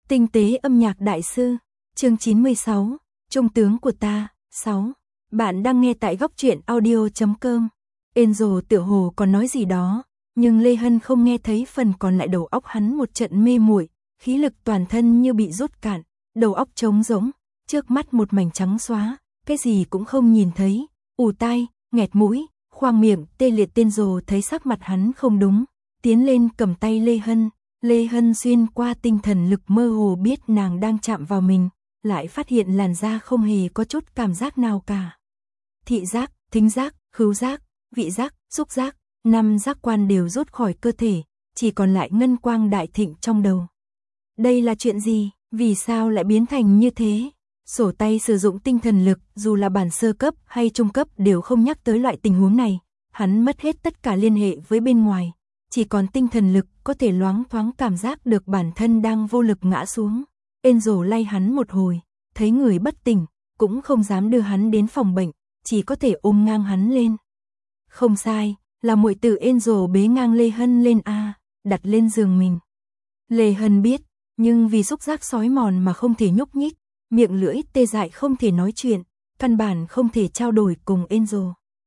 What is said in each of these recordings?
Tinh tế âm nhạc đại sư, chương 96, Trung tướng của ta, 6. Bạn đang nghe tại góc truyện audio.com. Angel tựa hồ còn nói gì đó, nhưng Lê Hân không nghe thấy, phần còn lại đầu óc hắn một trận mê muội, khí lực toàn thân như bị rút cạn, đầu óc trống rỗng, trước mắt một mảnh trắng xóa, cái gì cũng không nhìn thấy, ù tai, nghẹt mũi, khoang miệng, tê liệt. Angel thấy sắc mặt hắn không đúng, tiến lên cầm tay Lê Hân. Lê Hân xuyên qua tinh thần lực mơ hồ biết nàng đang chạm vào mình, lại phát hiện làn da không hề có chút cảm giác nào cả. Thị giác, thính giác, khứu giác, vị giác, xúc giác, 5 giác quan đều rút khỏi cơ thể, chỉ còn lại ngân quang đại thịnh trong đầu. Đây là chuyện gì? Vì sao lại biến thành như thế? Sổ tay sử dụng tinh thần lực, dù là bản sơ cấp hay trung cấp đều không nhắc tới loại tình huống này, hắn mất hết tất cả liên hệ với bên ngoài. Chỉ còn tinh thần lực có thể loáng thoáng cảm giác được bản thân đang vô lực ngã xuống. Angel lay hắn một hồi, thấy người bất tỉnh, cũng không dám đưa hắn đến phòng bệnh, chỉ có thể ôm ngang hắn lên. Không sai, là muội tử. Angel bế ngang Lê Hân lên đặt lên giường mình. Lê Hân biết, nhưng vì xúc giác sói mòn mà không thể nhúc nhích, miệng lưỡi tê dại không thể nói chuyện, căn bản không thể trao đổi cùng Angel.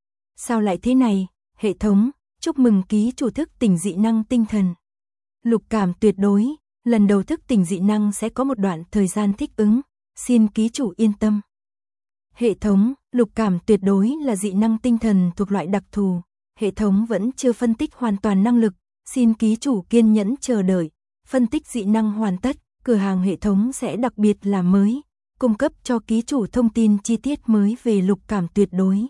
Sao lại thế này? Hệ thống, chúc mừng ký chủ thức tỉnh dị năng tinh thần. Lục cảm tuyệt đối, lần đầu thức tỉnh dị năng sẽ có một đoạn thời gian thích ứng, xin ký chủ yên tâm. Hệ thống, lục cảm tuyệt đối là dị năng tinh thần thuộc loại đặc thù, hệ thống vẫn chưa phân tích hoàn toàn năng lực, xin ký chủ kiên nhẫn chờ đợi, phân tích dị năng hoàn tất, cửa hàng hệ thống sẽ đặc biệt làm mới, cung cấp cho ký chủ thông tin chi tiết mới về lục cảm tuyệt đối.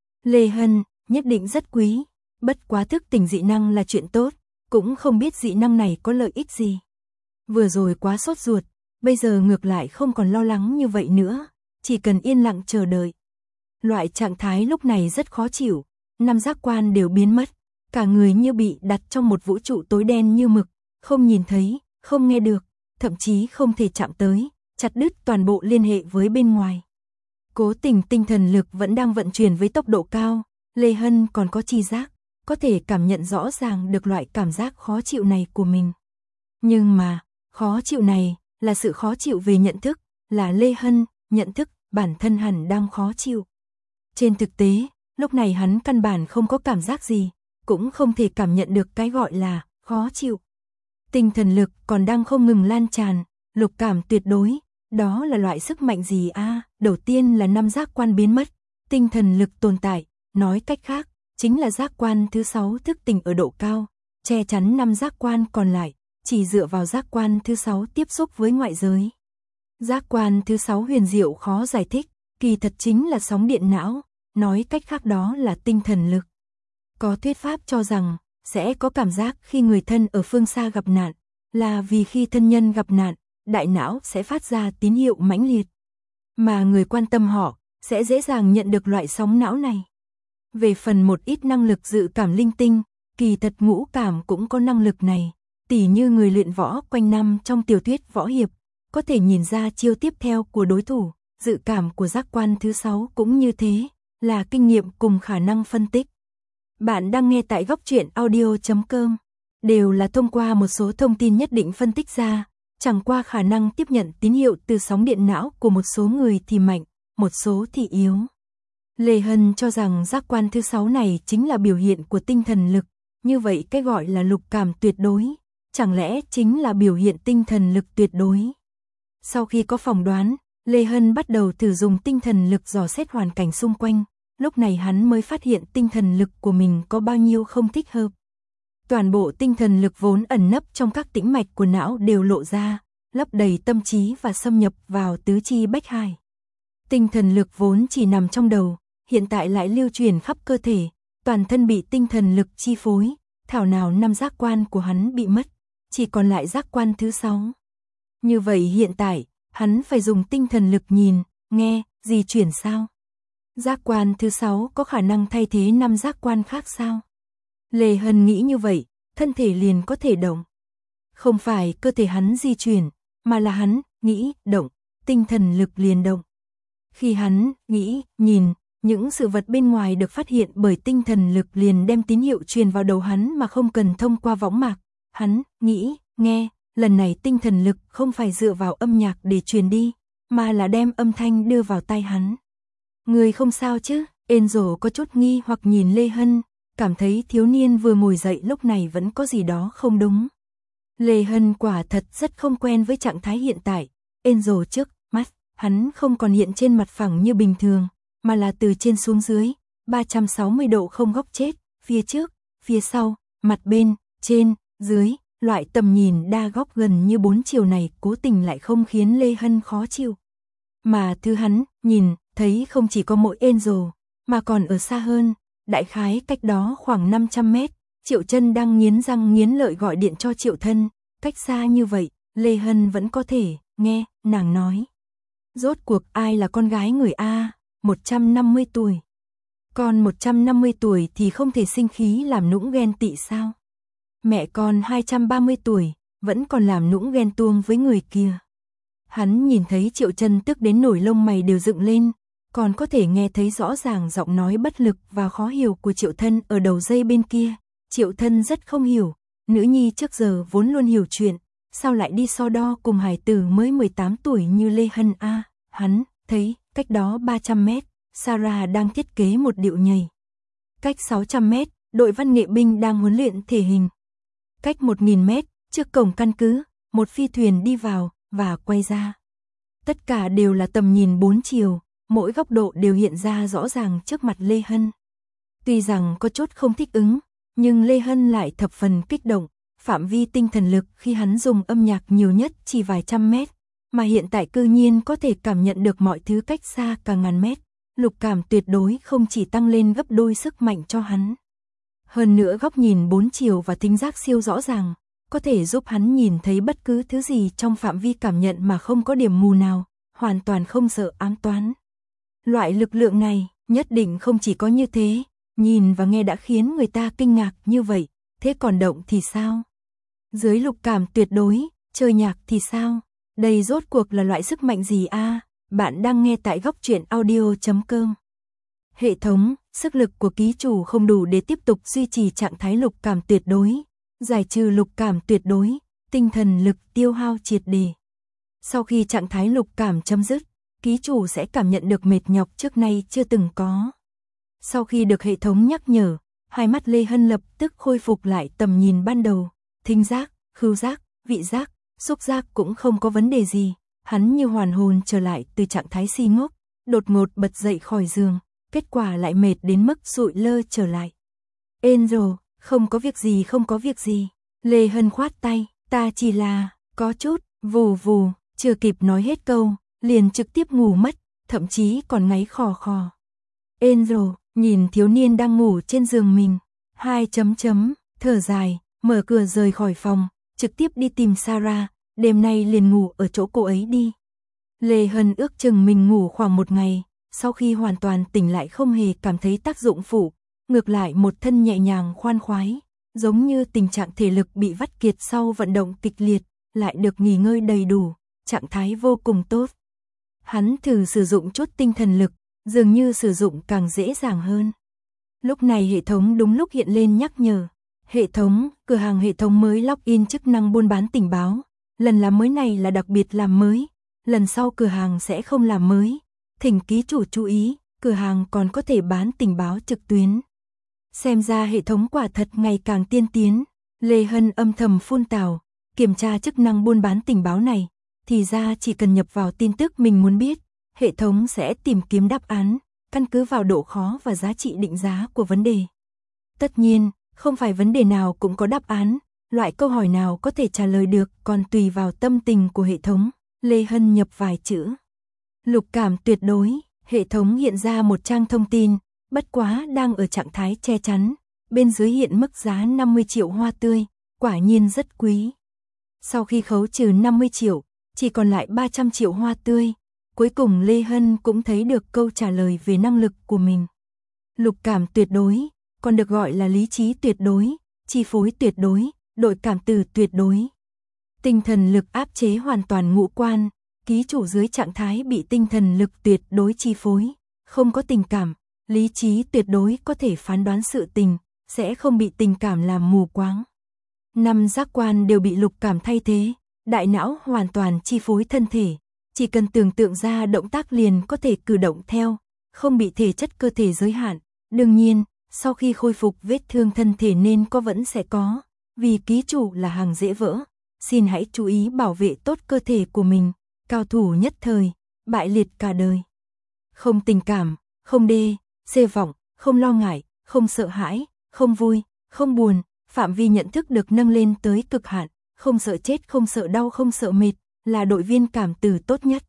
Lê Hân, nhất định rất quý. Bất quá thức tỉnh dị năng là chuyện tốt, cũng không biết dị năng này có lợi ích gì. Vừa rồi quá sốt ruột, bây giờ ngược lại không còn lo lắng như vậy nữa, chỉ cần yên lặng chờ đợi. Loại trạng thái lúc này rất khó chịu, 5 giác quan đều biến mất, cả người như bị đặt trong một vũ trụ tối đen như mực, không nhìn thấy, không nghe được, thậm chí không thể chạm tới, chặt đứt toàn bộ liên hệ với bên ngoài. Cố tình tinh thần lực vẫn đang vận chuyển với tốc độ cao, Lê Hân còn có tri giác, có thể cảm nhận rõ ràng được loại cảm giác khó chịu này của mình. Nhưng mà, khó chịu này là sự khó chịu về nhận thức, là Lê Hân nhận thức bản thân hẳn đang khó chịu. Trên thực tế, lúc này hắn căn bản không có cảm giác gì, cũng không thể cảm nhận được cái gọi là khó chịu. Tinh thần lực còn đang không ngừng lan tràn, lục cảm tuyệt đối, đó là loại sức mạnh gì Đầu tiên là 5 giác quan biến mất, tinh thần lực tồn tại, nói cách khác, chính là giác quan thứ 6 thức tỉnh ở độ cao, che chắn 5 giác quan còn lại, chỉ dựa vào giác quan thứ 6 tiếp xúc với ngoại giới. Giác quan thứ 6 huyền diệu khó giải thích, kỳ thật chính là sóng điện não, nói cách khác đó là tinh thần lực. Có thuyết pháp cho rằng, sẽ có cảm giác khi người thân ở phương xa gặp nạn, là vì khi thân nhân gặp nạn, đại não sẽ phát ra tín hiệu mãnh liệt. Mà người quan tâm họ, sẽ dễ dàng nhận được loại sóng não này. Về phần một ít năng lực dự cảm linh tinh, kỳ thật ngũ cảm cũng có năng lực này, tỉ như người luyện võ quanh năm trong tiểu thuyết võ hiệp, có thể nhìn ra chiêu tiếp theo của đối thủ, dự cảm của giác quan thứ 6 cũng như thế, là kinh nghiệm cùng khả năng phân tích. Bạn đang nghe tại góc truyện audio.com, đều là thông qua một số thông tin nhất định phân tích ra, chẳng qua khả năng tiếp nhận tín hiệu từ sóng điện não của một số người thì mạnh, một số thì yếu. Lê Hân cho rằng giác quan thứ 6 này chính là biểu hiện của tinh thần lực, như vậy cái gọi là lục cảm tuyệt đối, chẳng lẽ chính là biểu hiện tinh thần lực tuyệt đối. Sau khi có phỏng đoán, Lê Hân bắt đầu thử dùng tinh thần lực dò xét hoàn cảnh xung quanh, lúc này hắn mới phát hiện tinh thần lực của mình có bao nhiêu không thích hợp. Toàn bộ tinh thần lực vốn ẩn nấp trong các tĩnh mạch của não đều lộ ra, lấp đầy tâm trí và xâm nhập vào tứ chi bách hải. Tinh thần lực vốn chỉ nằm trong đầu, hiện tại lại lưu truyền khắp cơ thể, toàn thân bị tinh thần lực chi phối, thảo nào 5 giác quan của hắn bị mất, chỉ còn lại giác quan thứ 6. Như vậy hiện tại, hắn phải dùng tinh thần lực nhìn, nghe, di chuyển sao? Giác quan thứ 6 có khả năng thay thế 5 giác quan khác sao? Lê Hân nghĩ như vậy, thân thể liền có thể động. Không phải cơ thể hắn di chuyển, mà là hắn nghĩ, động, tinh thần lực liền động. Khi hắn nghĩ, nhìn, những sự vật bên ngoài được phát hiện bởi tinh thần lực liền đem tín hiệu truyền vào đầu hắn mà không cần thông qua võng mạc. Hắn nghĩ, nghe, lần này tinh thần lực không phải dựa vào âm nhạc để truyền đi, mà là đem âm thanh đưa vào tai hắn. Người không sao chứ? Angel có chút nghi hoặc nhìn Lê Hân, cảm thấy thiếu niên vừa ngồi dậy lúc này vẫn có gì đó không đúng. Lê Hân quả thật rất không quen với trạng thái hiện tại. Angel trước mắt, hắn không còn hiện trên mặt phẳng như bình thường, mà là từ trên xuống dưới, 360 độ không góc chết, phía trước, phía sau, mặt bên, trên, dưới, loại tầm nhìn đa góc gần như 4 chiều này cố tình lại không khiến Lê Hân khó chịu. Mà thứ hắn nhìn thấy không chỉ có mỗi Angel, mà còn ở xa hơn, đại khái cách đó khoảng 500 mét, Triệu Chân đang nghiến răng nghiến lợi gọi điện cho Triệu Thân, cách xa như vậy, Lê Hân vẫn có thể nghe nàng nói. Rốt cuộc ai là con gái người A, 150 tuổi. Con 150 tuổi thì không thể sinh khí làm nũng ghen tị sao? Mẹ con 230 tuổi, vẫn còn làm nũng ghen tuông với người kia. Hắn nhìn thấy Triệu Chân tức đến nổi lông mày đều dựng lên, còn có thể nghe thấy rõ ràng giọng nói bất lực và khó hiểu của Triệu Thân ở đầu dây bên kia. Triệu Thân rất không hiểu, nữ nhi trước giờ vốn luôn hiểu chuyện, sao lại đi so đo cùng hài tử mới 18 tuổi như Lê Hân A. Hắn thấy cách đó 300 mét, Sarah đang thiết kế một điệu nhảy. Cách 600 mét, đội văn nghệ binh đang huấn luyện thể hình. Cách 1000 mét, trước cổng căn cứ, một phi thuyền đi vào và quay ra. Tất cả đều là tầm nhìn 4 chiều, mỗi góc độ đều hiện ra rõ ràng trước mặt Lê Hân. Tuy rằng có chút không thích ứng, nhưng Lê Hân lại thập phần kích động, phạm vi tinh thần lực khi hắn dùng âm nhạc nhiều nhất chỉ vài trăm mét, mà hiện tại cư nhiên có thể cảm nhận được mọi thứ cách xa cả ngàn mét. Lục cảm tuyệt đối không chỉ tăng lên gấp đôi sức mạnh cho hắn. Hơn nữa góc nhìn 4 chiều và thính giác siêu rõ ràng, có thể giúp hắn nhìn thấy bất cứ thứ gì trong phạm vi cảm nhận mà không có điểm mù nào, hoàn toàn không sợ ám toán. Loại lực lượng này, nhất định không chỉ có như thế, nhìn và nghe đã khiến người ta kinh ngạc như vậy, thế còn động thì sao? Dưới lục cảm tuyệt đối, chơi nhạc thì sao? Đây rốt cuộc là loại sức mạnh gì a? Bạn đang nghe tại góc truyện audio.com. Hệ thống, sức lực của ký chủ không đủ để tiếp tục duy trì trạng thái lục cảm tuyệt đối. Giải trừ lục cảm tuyệt đối, tinh thần lực tiêu hao triệt để. Sau khi trạng thái lục cảm chấm dứt, ký chủ sẽ cảm nhận được mệt nhọc trước nay chưa từng có. Sau khi được hệ thống nhắc nhở, hai mắt Lê Hân lập tức khôi phục lại tầm nhìn ban đầu. Thính giác, khứu giác, vị giác, xúc giác cũng không có vấn đề gì. Hắn như hoàn hồn trở lại từ trạng thái si ngốc, đột ngột bật dậy khỏi giường, kết quả lại mệt đến mức sụi lơ trở lại. Angel, không có việc gì không có việc gì. Lê Hân khoát tay, ta chỉ là, có chút, vù vù, chưa kịp nói hết câu, liền trực tiếp ngủ mất, thậm chí còn ngáy khò khò. Angel, nhìn thiếu niên đang ngủ trên giường mình, thở dài, mở cửa rời khỏi phòng, trực tiếp đi tìm Sarah. Đêm nay liền ngủ ở chỗ cô ấy đi. Lê Hân ước chừng mình ngủ khoảng 1 ngày, sau khi hoàn toàn tỉnh lại không hề cảm thấy tác dụng phụ, ngược lại một thân nhẹ nhàng khoan khoái, giống như tình trạng thể lực bị vắt kiệt sau vận động kịch liệt, lại được nghỉ ngơi đầy đủ, trạng thái vô cùng tốt. Hắn thử sử dụng chút tinh thần lực, dường như sử dụng càng dễ dàng hơn. Lúc này hệ thống đúng lúc hiện lên nhắc nhở. Hệ thống, cửa hàng hệ thống mới login chức năng buôn bán tình báo. Lần làm mới này là đặc biệt làm mới, lần sau cửa hàng sẽ không làm mới. Thỉnh ký chủ chú ý, cửa hàng còn có thể bán tình báo trực tuyến. Xem ra hệ thống quả thật ngày càng tiên tiến. Lê Hân âm thầm phun tào, kiểm tra chức năng buôn bán tình báo này, thì ra chỉ cần nhập vào tin tức mình muốn biết, hệ thống sẽ tìm kiếm đáp án, căn cứ vào độ khó và giá trị định giá của vấn đề. Tất nhiên, không phải vấn đề nào cũng có đáp án. Loại câu hỏi nào có thể trả lời được còn tùy vào tâm tình của hệ thống. Lê Hân nhập vài chữ. Lục cảm tuyệt đối, hệ thống hiện ra một trang thông tin, bất quá đang ở trạng thái che chắn. Bên dưới hiện mức giá 50 triệu hoa tươi, quả nhiên rất quý. Sau khi khấu trừ 50 triệu, chỉ còn lại 300 triệu hoa tươi. Cuối cùng Lê Hân cũng thấy được câu trả lời về năng lực của mình. Lục cảm tuyệt đối, còn được gọi là lý trí tuyệt đối, chi phối tuyệt đối, đội cảm từ tuyệt đối. Tinh thần lực áp chế hoàn toàn ngũ quan, ký chủ dưới trạng thái bị tinh thần lực tuyệt đối chi phối, không có tình cảm, lý trí tuyệt đối có thể phán đoán sự tình, sẽ không bị tình cảm làm mù quáng. 5 giác quan đều bị lục cảm thay thế, đại não hoàn toàn chi phối thân thể, chỉ cần tưởng tượng ra động tác liền có thể cử động theo, không bị thể chất cơ thể giới hạn. Đương nhiên, sau khi khôi phục vết thương thân thể nên có vẫn sẽ có, vì ký chủ là hàng dễ vỡ, xin hãy chú ý bảo vệ tốt cơ thể của mình, cao thủ nhất thời, bại liệt cả đời. Không tình cảm, không đê, xê vọng, không lo ngại, không sợ hãi, không vui, không buồn, phạm vi nhận thức được nâng lên tới cực hạn, không sợ chết, không sợ đau, không sợ mệt, là đội viên cảm từ tốt nhất.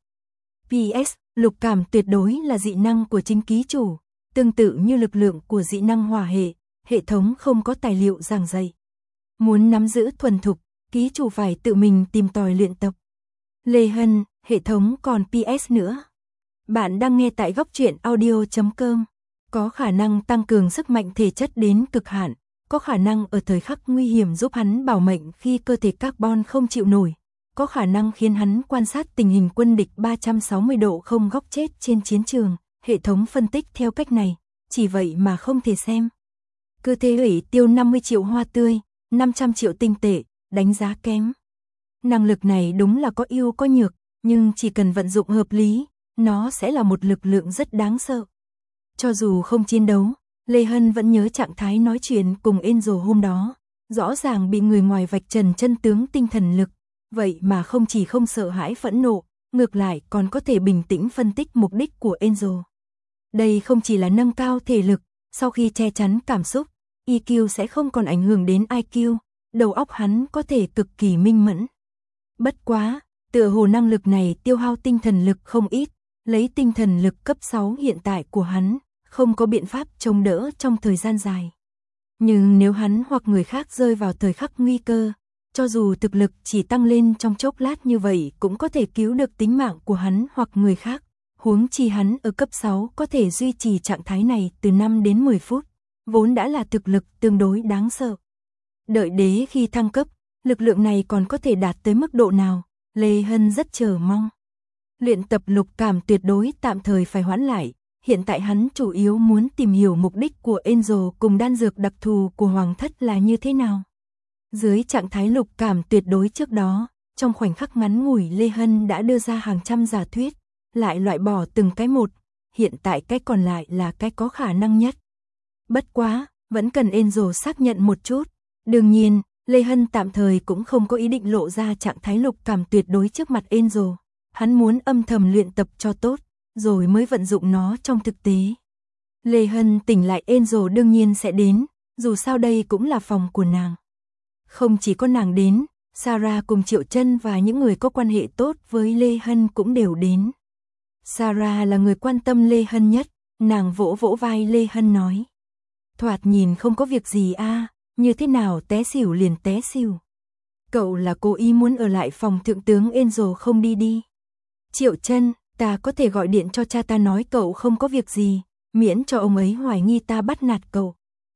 PS, lục cảm tuyệt đối là dị năng của chính ký chủ, tương tự như lực lượng của dị năng hỏa hệ, hệ thống không có tài liệu giảng dạy. Muốn nắm giữ thuần thục, ký chủ phải tự mình tìm tòi luyện tập. Lê Hân, hệ thống còn PS nữa. Bạn đang nghe tại góc truyện audio.com. Có khả năng tăng cường sức mạnh thể chất đến cực hạn, có khả năng ở thời khắc nguy hiểm giúp hắn bảo mệnh khi cơ thể carbon không chịu nổi, có khả năng khiến hắn quan sát tình hình quân địch 360 độ không góc chết trên chiến trường. Hệ thống phân tích theo cách này, chỉ vậy mà không thể xem. Cơ thể hủy tiêu 50 triệu hoa tươi, 500 triệu tinh tệ, đánh giá kém. Năng lực này đúng là có ưu có nhược, nhưng chỉ cần vận dụng hợp lý, nó sẽ là một lực lượng rất đáng sợ. Cho dù không chiến đấu, Lê Hân vẫn nhớ trạng thái nói chuyện cùng Angel hôm đó, rõ ràng bị người ngoài vạch trần chân tướng tinh thần lực, vậy mà không chỉ không sợ hãi phẫn nộ, ngược lại còn có thể bình tĩnh phân tích mục đích của Angel. Đây không chỉ là nâng cao thể lực, sau khi che chắn cảm xúc, EQ sẽ không còn ảnh hưởng đến IQ, đầu óc hắn có thể cực kỳ minh mẫn. Bất quá, tựa hồ năng lực này tiêu hao tinh thần lực không ít, lấy tinh thần lực cấp 6 hiện tại của hắn, không có biện pháp chống đỡ trong thời gian dài. Nhưng nếu hắn hoặc người khác rơi vào thời khắc nguy cơ, cho dù thực lực chỉ tăng lên trong chốc lát như vậy cũng có thể cứu được tính mạng của hắn hoặc người khác. Huống chi hắn ở cấp 6 có thể duy trì trạng thái này từ 5 đến 10 phút, vốn đã là thực lực tương đối đáng sợ. Đợi đế khi thăng cấp, lực lượng này còn có thể đạt tới mức độ nào, Lê Hân rất chờ mong. Luyện tập lục cảm tuyệt đối tạm thời phải hoãn lại, hiện tại hắn chủ yếu muốn tìm hiểu mục đích của Angel cùng đan dược đặc thù của Hoàng Thất là như thế nào. Dưới trạng thái lục cảm tuyệt đối trước đó, trong khoảnh khắc ngắn ngủi Lê Hân đã đưa ra hàng trăm giả thuyết, lại loại bỏ từng cái một, hiện tại cái còn lại là cái có khả năng nhất. Bất quá, vẫn cần Angel xác nhận một chút. Đương nhiên, Lê Hân tạm thời cũng không có ý định lộ ra trạng thái lục cảm tuyệt đối trước mặt Angel. Hắn muốn âm thầm luyện tập cho tốt, rồi mới vận dụng nó trong thực tế. Lê Hân tỉnh lại Angel đương nhiên sẽ đến, dù sao đây cũng là phòng của nàng. Không chỉ có nàng đến, Sarah cùng Triệu Chân và những người có quan hệ tốt với Lê Hân cũng đều đến. Sarah là người quan tâm Lê Hân nhất, nàng vỗ vỗ vai Lê Hân nói. Thoạt nhìn không có việc gì như thế nào té xỉu liền té xỉu. Cậu là cố ý muốn ở lại phòng thượng tướng Angel không đi đi. Triệu Chân, ta có thể gọi điện cho cha ta nói cậu không có việc gì, miễn cho ông ấy hoài nghi ta bắt nạt cậu.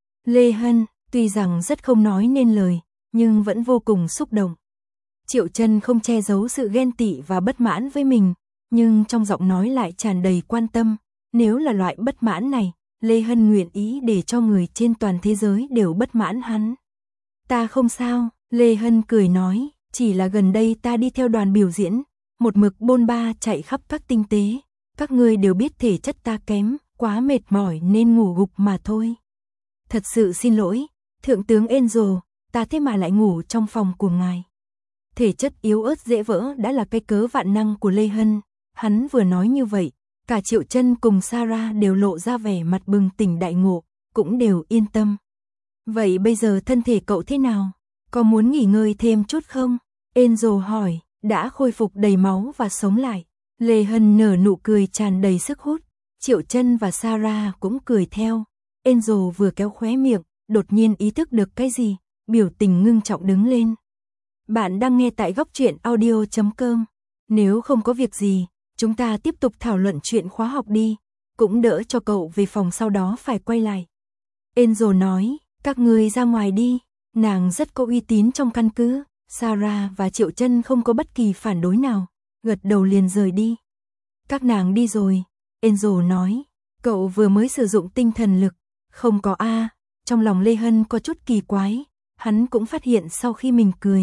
Lê Hân, tuy rằng rất không nói nên lời, nhưng vẫn vô cùng xúc động. Triệu Chân không che giấu sự ghen tị và bất mãn với mình, nhưng trong giọng nói lại tràn đầy quan tâm. Nếu là loại bất mãn này, Lê Hân nguyện ý để cho người trên toàn thế giới đều bất mãn hắn. Ta không sao, Lê Hân cười nói, chỉ là gần đây ta đi theo đoàn biểu diễn, một mực bôn ba chạy khắp các tinh tế. Các ngươi đều biết thể chất ta kém, quá mệt mỏi nên ngủ gục mà thôi. Thật sự xin lỗi, thượng tướng Angel, ta thế mà lại ngủ trong phòng của ngài. Thể chất yếu ớt dễ vỡ đã là cái cớ vạn năng của Lê Hân. Hắn vừa nói như vậy, cả Triệu Chân cùng Sarah đều lộ ra vẻ mặt bừng tỉnh đại ngộ, cũng đều yên tâm. Vậy bây giờ thân thể cậu thế nào? Có muốn nghỉ ngơi thêm chút không? Angel hỏi, đã khôi phục đầy máu và sống lại. Lê Hân nở nụ cười tràn đầy sức hút. Triệu Chân và Sarah cũng cười theo. Angel vừa kéo khóe miệng, đột nhiên ý thức được cái gì, biểu tình ngưng trọng đứng lên. Bạn đang nghe tại góc truyện audio.com. Nếu không có việc gì, chúng ta tiếp tục thảo luận chuyện khóa học đi, cũng đỡ cho cậu về phòng sau đó phải quay lại. Angel nói, các ngươi ra ngoài đi, nàng rất có uy tín trong căn cứ. Sarah và Triệu Chân không có bất kỳ phản đối nào, gật đầu liền rời đi. Các nàng đi rồi, Angel nói, cậu vừa mới sử dụng tinh thần lực, không có Trong lòng Lê Hân có chút kỳ quái, hắn cũng phát hiện sau khi mình cười,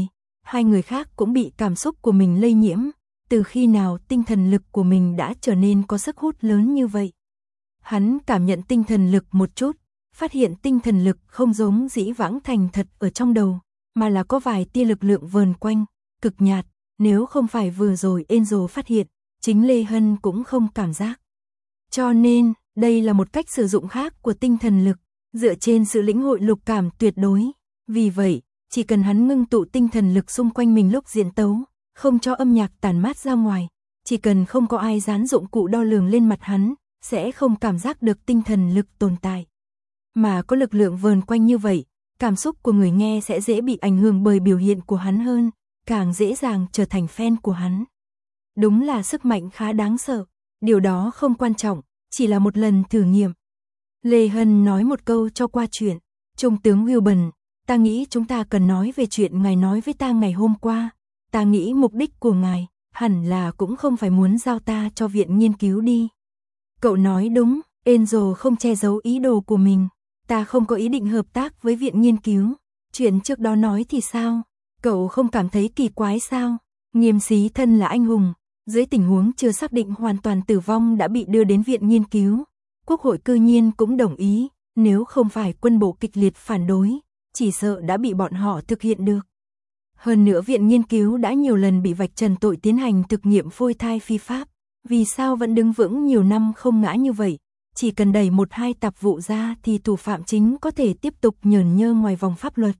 hai người khác cũng bị cảm xúc của mình lây nhiễm, từ khi nào tinh thần lực của mình đã trở nên có sức hút lớn như vậy. Hắn cảm nhận tinh thần lực một chút, phát hiện tinh thần lực không giống dĩ vãng thành thật ở trong đầu, mà là có vài tia lực lượng vờn quanh, cực nhạt, nếu không phải vừa rồi Angel phát hiện, chính Lê Hân cũng không cảm giác. Cho nên, đây là một cách sử dụng khác của tinh thần lực, dựa trên sự lĩnh hội lục cảm tuyệt đối. Vì vậy, chỉ cần hắn ngưng tụ tinh thần lực xung quanh mình lúc diễn tấu, không cho âm nhạc tản mát ra ngoài, chỉ cần không có ai dán dụng cụ đo lường lên mặt hắn, sẽ không cảm giác được tinh thần lực tồn tại. Mà có lực lượng vờn quanh như vậy, cảm xúc của người nghe sẽ dễ bị ảnh hưởng bởi biểu hiện của hắn hơn, càng dễ dàng trở thành fan của hắn. Đúng là sức mạnh khá đáng sợ, điều đó không quan trọng, chỉ là một lần thử nghiệm. Lê Hân nói một câu cho qua chuyện, Trung tướng Wilburn, ta nghĩ chúng ta cần nói về chuyện ngài nói với ta ngày hôm qua, ta nghĩ mục đích của ngài, hẳn là cũng không phải muốn giao ta cho viện nghiên cứu đi. Cậu nói đúng, Angel không che giấu ý đồ của mình, ta không có ý định hợp tác với viện nghiên cứu, chuyện trước đó nói thì sao, cậu không cảm thấy kỳ quái sao, Nghiêm Xí thân là anh hùng, dưới tình huống chưa xác định hoàn toàn tử vong đã bị đưa đến viện nghiên cứu, Quốc hội cư nhiên cũng đồng ý, nếu không phải quân bộ kịch liệt phản đối, chỉ sợ đã bị bọn họ thực hiện được. Hơn nữa viện nghiên cứu đã nhiều lần bị vạch trần tội tiến hành thực nghiệm phôi thai phi pháp, vì sao vẫn đứng vững nhiều năm không ngã như vậy, chỉ cần đẩy một hai tạp vụ ra thì thủ phạm chính có thể tiếp tục nhởn nhơ ngoài vòng pháp luật.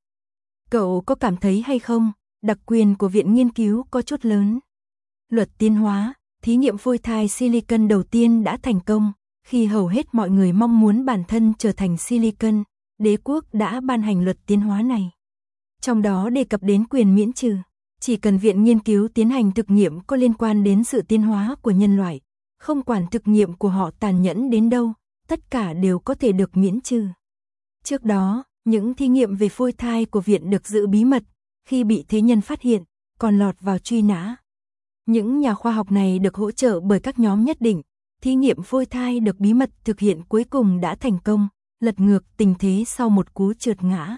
Cậu có cảm thấy hay không, đặc quyền của viện nghiên cứu có chút lớn. Luật tiến hóa, thí nghiệm phôi thai silicon đầu tiên đã thành công, khi hầu hết mọi người mong muốn bản thân trở thành silicon, đế quốc đã ban hành luật tiến hóa này. Trong đó đề cập đến quyền miễn trừ, chỉ cần viện nghiên cứu tiến hành thực nghiệm có liên quan đến sự tiến hóa của nhân loại, không quản thực nghiệm của họ tàn nhẫn đến đâu, tất cả đều có thể được miễn trừ. Trước đó, những thí nghiệm về phôi thai của viện được giữ bí mật, khi bị thế nhân phát hiện, còn lọt vào truy nã. Những nhà khoa học này được hỗ trợ bởi các nhóm nhất định, thí nghiệm phôi thai được bí mật thực hiện cuối cùng đã thành công, lật ngược tình thế sau một cú trượt ngã.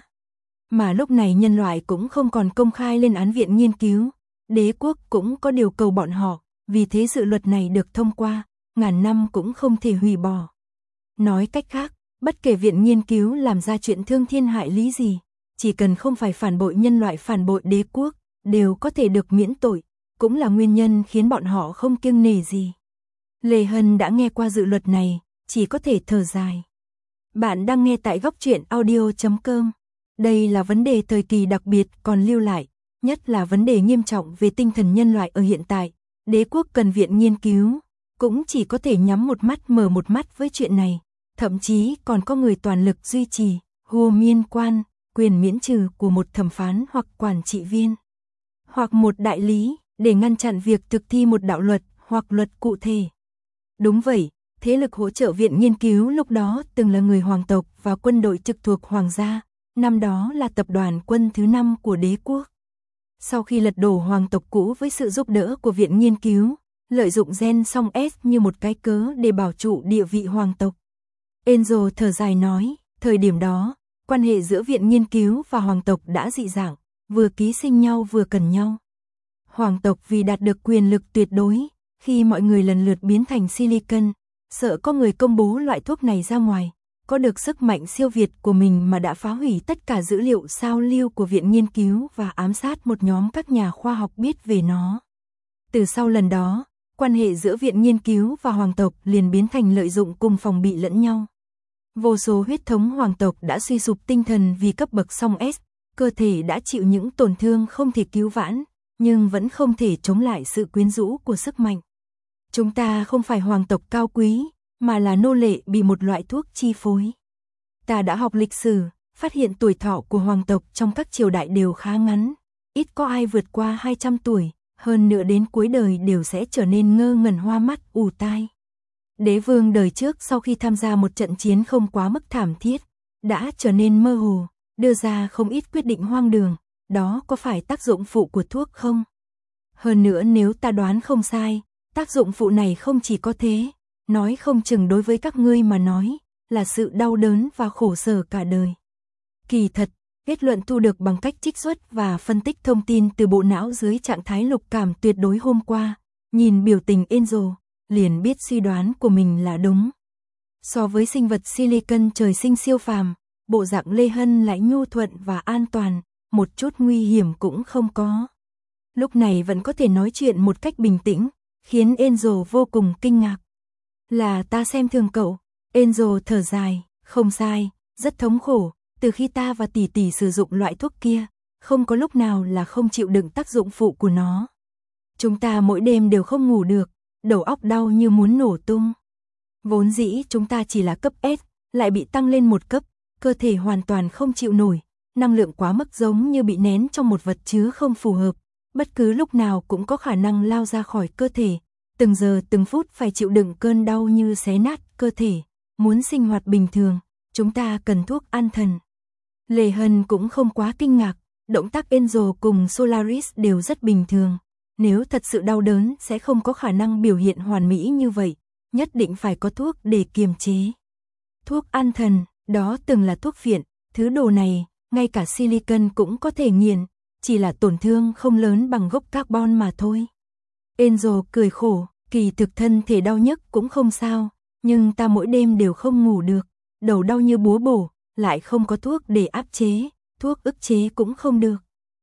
Mà lúc này nhân loại cũng không còn công khai lên án viện nghiên cứu, đế quốc cũng có điều cầu bọn họ, vì thế dự luật này được thông qua, ngàn năm cũng không thể hủy bỏ. Nói cách khác, bất kể viện nghiên cứu làm ra chuyện thương thiên hại lý gì, chỉ cần không phải phản bội nhân loại phản bội đế quốc, đều có thể được miễn tội, cũng là nguyên nhân khiến bọn họ không kiêng nể gì. Lê Hân đã nghe qua dự luật này, chỉ có thể thở dài. Bạn đang nghe tại góc truyện audio.com. Đây là vấn đề thời kỳ đặc biệt còn lưu lại, nhất là vấn đề nghiêm trọng về tinh thần nhân loại ở hiện tại. Đế quốc cần viện nghiên cứu, cũng chỉ có thể nhắm một mắt mở một mắt với chuyện này. Thậm chí còn có người toàn lực duy trì, hô miên quan, quyền miễn trừ của một thẩm phán hoặc quản trị viên, hoặc một đại lý, để ngăn chặn việc thực thi một đạo luật hoặc luật cụ thể. Đúng vậy, thế lực hỗ trợ viện nghiên cứu lúc đó từng là người hoàng tộc và quân đội trực thuộc hoàng gia, năm đó là tập đoàn quân thứ 5 của đế quốc. Sau khi lật đổ hoàng tộc cũ với sự giúp đỡ của viện nghiên cứu, lợi dụng gen song S như một cái cớ để bảo trụ địa vị hoàng tộc. Angel thở dài nói, thời điểm đó, quan hệ giữa viện nghiên cứu và hoàng tộc đã dị dạng, vừa ký sinh nhau vừa cần nhau. Hoàng tộc vì đạt được quyền lực tuyệt đối, khi mọi người lần lượt biến thành silicon, sợ có người công bố loại thuốc này ra ngoài, có được sức mạnh siêu việt của mình mà đã phá hủy tất cả dữ liệu sao lưu của viện nghiên cứu và ám sát một nhóm các nhà khoa học biết về nó. Từ sau lần đó, quan hệ giữa viện nghiên cứu và hoàng tộc liền biến thành lợi dụng cùng phòng bị lẫn nhau. Vô số huyết thống hoàng tộc đã suy sụp tinh thần vì cấp bậc song S, cơ thể đã chịu những tổn thương không thể cứu vãn, nhưng vẫn không thể chống lại sự quyến rũ của sức mạnh. Chúng ta không phải hoàng tộc cao quý, mà là nô lệ bị một loại thuốc chi phối. Ta đã học lịch sử, phát hiện tuổi thọ của hoàng tộc trong các triều đại đều khá ngắn, ít có ai vượt qua 200 tuổi, hơn nữa đến cuối đời đều sẽ trở nên ngơ ngẩn hoa mắt, ù tai. Đế vương đời trước sau khi tham gia một trận chiến không quá mức thảm thiết, đã trở nên mơ hồ, đưa ra không ít quyết định hoang đường, đó có phải tác dụng phụ của thuốc không? Hơn nữa nếu ta đoán không sai, tác dụng phụ này không chỉ có thế, nói không chừng đối với các ngươi mà nói, là sự đau đớn và khổ sở cả đời. Kỳ thật, Kết luận thu được bằng cách trích xuất và phân tích thông tin từ bộ não dưới trạng thái lục cảm tuyệt đối hôm qua, nhìn biểu tình Angel, liền biết suy đoán của mình là đúng. So với sinh vật silicon trời sinh siêu phàm, bộ dạng Lê Hân lại nhu thuận và an toàn, một chút nguy hiểm cũng không có. Lúc này vẫn có thể nói chuyện một cách bình tĩnh, khiến Angel vô cùng kinh ngạc. Là ta xem thường cậu. Angel thở dài, không sai, rất thống khổ, từ khi ta và tỷ tỷ sử dụng loại thuốc kia, không có lúc nào là không chịu đựng tác dụng phụ của nó. Chúng ta mỗi đêm đều không ngủ được, đầu óc đau như muốn nổ tung. Vốn dĩ chúng ta chỉ là cấp S, lại bị tăng lên một cấp, cơ thể hoàn toàn không chịu nổi, năng lượng quá mức giống như bị nén trong một vật chứa không phù hợp, bất cứ lúc nào cũng có khả năng lao ra khỏi cơ thể, từng giờ từng phút phải chịu đựng cơn đau như xé nát cơ thể, muốn sinh hoạt bình thường, chúng ta cần thuốc an thần. Lê Hân cũng không quá kinh ngạc, động tác Angel cùng Solaris đều rất bình thường, nếu thật sự đau đớn sẽ không có khả năng biểu hiện hoàn mỹ như vậy, nhất định phải có thuốc để kiềm chế. Thuốc an thần, đó từng là thuốc phiện, thứ đồ này, ngay cả silicon cũng có thể nghiền, chỉ là tổn thương không lớn bằng gốc carbon mà thôi. Angel cười khổ, kỳ thực thân thể đau nhức cũng không sao, nhưng ta mỗi đêm đều không ngủ được, đầu đau như búa bổ, lại không có thuốc để áp chế, thuốc ức chế cũng không được.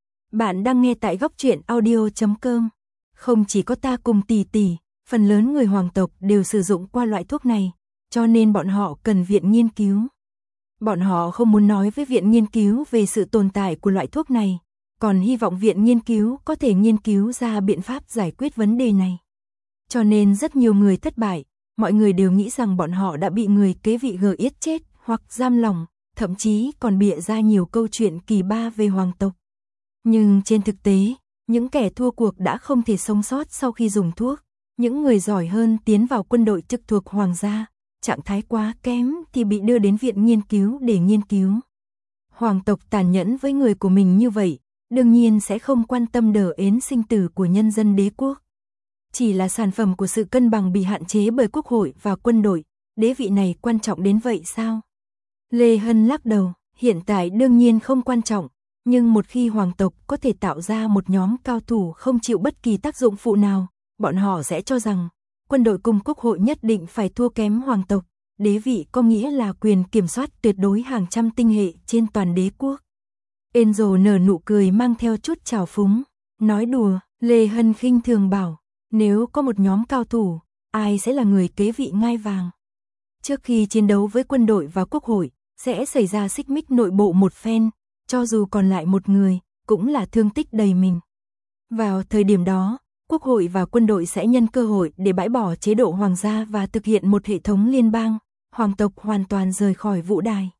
Bạn đang nghe tại góc truyện audio.com. Không chỉ có ta cùng tỷ tỷ, phần lớn người hoàng tộc đều sử dụng qua loại thuốc này, cho nên bọn họ cần viện nghiên cứu. Bọn họ không muốn nói với viện nghiên cứu về sự tồn tại của loại thuốc này, còn hy vọng viện nghiên cứu có thể nghiên cứu ra biện pháp giải quyết vấn đề này. Cho nên rất nhiều người thất bại, mọi người đều nghĩ rằng bọn họ đã bị người kế vị giết chết hoặc giam lỏng, thậm chí còn bịa ra nhiều câu chuyện kỳ ba về hoàng tộc. Nhưng trên thực tế, những kẻ thua cuộc đã không thể sống sót sau khi dùng thuốc, những người giỏi hơn tiến vào quân đội trực thuộc hoàng gia, trạng thái quá kém thì bị đưa đến viện nghiên cứu để nghiên cứu. Hoàng tộc tàn nhẫn với người của mình như vậy, đương nhiên sẽ không quan tâm đờ ến sinh tử của nhân dân đế quốc. Chỉ là sản phẩm của sự cân bằng bị hạn chế bởi quốc hội và quân đội, đế vị này quan trọng đến vậy sao? Lê Hân lắc đầu, hiện tại đương nhiên không quan trọng, nhưng một khi hoàng tộc có thể tạo ra một nhóm cao thủ không chịu bất kỳ tác dụng phụ nào, bọn họ sẽ cho rằng quân đội cùng quốc hội nhất định phải thua kém hoàng tộc, đế vị có nghĩa là quyền kiểm soát tuyệt đối hàng trăm tinh hệ trên toàn đế quốc. Angel nở nụ cười mang theo chút trào phúng, nói đùa, Lê Hân khinh thường bảo, nếu có một nhóm cao thủ, ai sẽ là người kế vị ngai vàng? Trước khi chiến đấu với quân đội và quốc hội, sẽ xảy ra xích mích nội bộ một phen, cho dù còn lại một người, cũng là thương tích đầy mình. Vào thời điểm đó, quốc hội và quân đội sẽ nhân cơ hội để bãi bỏ chế độ hoàng gia và thực hiện một hệ thống liên bang, hoàng tộc hoàn toàn rời khỏi vũ đài.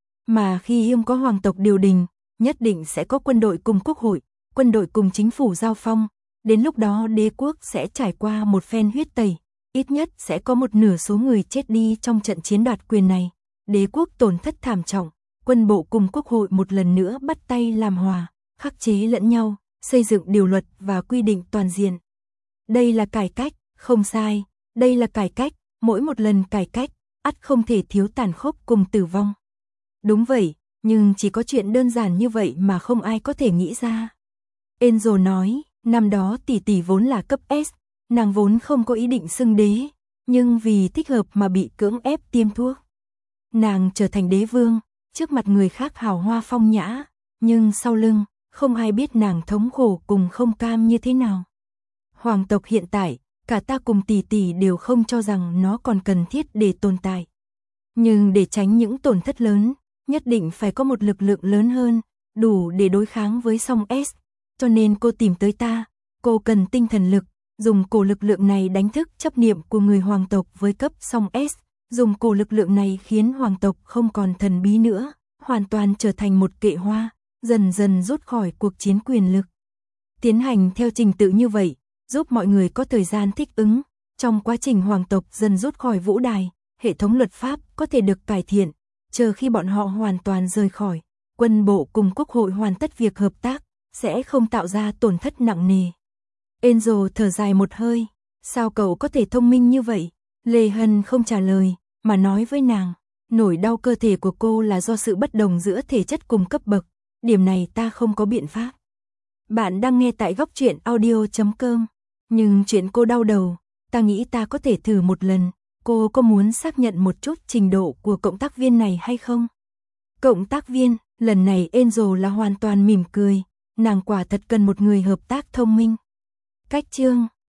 Mà khi hiếm có hoàng tộc điều đình, nhất định sẽ có quân đội cùng quốc hội, quân đội cùng chính phủ giao phong, đến lúc đó đế quốc sẽ trải qua một phen huyết tẩy, ít nhất sẽ có một nửa số người chết đi trong trận chiến đoạt quyền này, đế quốc tổn thất thảm trọng, quân bộ cùng quốc hội một lần nữa bắt tay làm hòa, khắc chế lẫn nhau, xây dựng điều luật và quy định toàn diện. Đây là cải cách, không sai, đây là cải cách, mỗi một lần cải cách, ắt không thể thiếu tàn khốc cùng tử vong. Đúng vậy, nhưng chỉ có chuyện đơn giản như vậy mà không ai có thể nghĩ ra. Angel nói, năm đó tỷ tỷ vốn là cấp S, nàng vốn không có ý định xưng đế, nhưng vì thích hợp mà bị cưỡng ép tiêm thuốc. Nàng trở thành đế vương, trước mặt người khác hào hoa phong nhã, nhưng sau lưng, không ai biết nàng thống khổ cùng không cam như thế nào. Hoàng tộc hiện tại, cả ta cùng tỷ tỷ đều không cho rằng nó còn cần thiết để tồn tại. Nhưng để tránh những tổn thất lớn, nhất định phải có một lực lượng lớn hơn, đủ để đối kháng với song S. Cho nên cô tìm tới ta, cô cần tinh thần lực, dùng cổ lực lượng này đánh thức chấp niệm của người hoàng tộc với cấp song S. Dùng cổ lực lượng này khiến hoàng tộc không còn thần bí nữa, hoàn toàn trở thành một kệ hoa, dần dần rút khỏi cuộc chiến quyền lực. Tiến hành theo trình tự như vậy, giúp mọi người có thời gian thích ứng, trong quá trình hoàng tộc dần rút khỏi vũ đài, hệ thống luật pháp có thể được cải thiện, chờ khi bọn họ hoàn toàn rời khỏi, quân bộ cùng quốc hội hoàn tất việc hợp tác, sẽ không tạo ra tổn thất nặng nề. Angel thở dài một hơi, sao cậu có thể thông minh như vậy? Lê Hân không trả lời, mà nói với nàng, nỗi đau cơ thể của cô là do sự bất đồng giữa thể chất cùng cấp bậc, điểm này ta không có biện pháp. Bạn đang nghe tại góc truyện audio.com. Nhưng chuyện cô đau đầu, ta nghĩ ta có thể thử một lần. Cô có muốn xác nhận một chút trình độ của cộng tác viên này hay không? Cộng tác viên, lần này Angel là hoàn toàn mỉm cười. Nàng quả thật cần một người hợp tác thông minh. Cách chương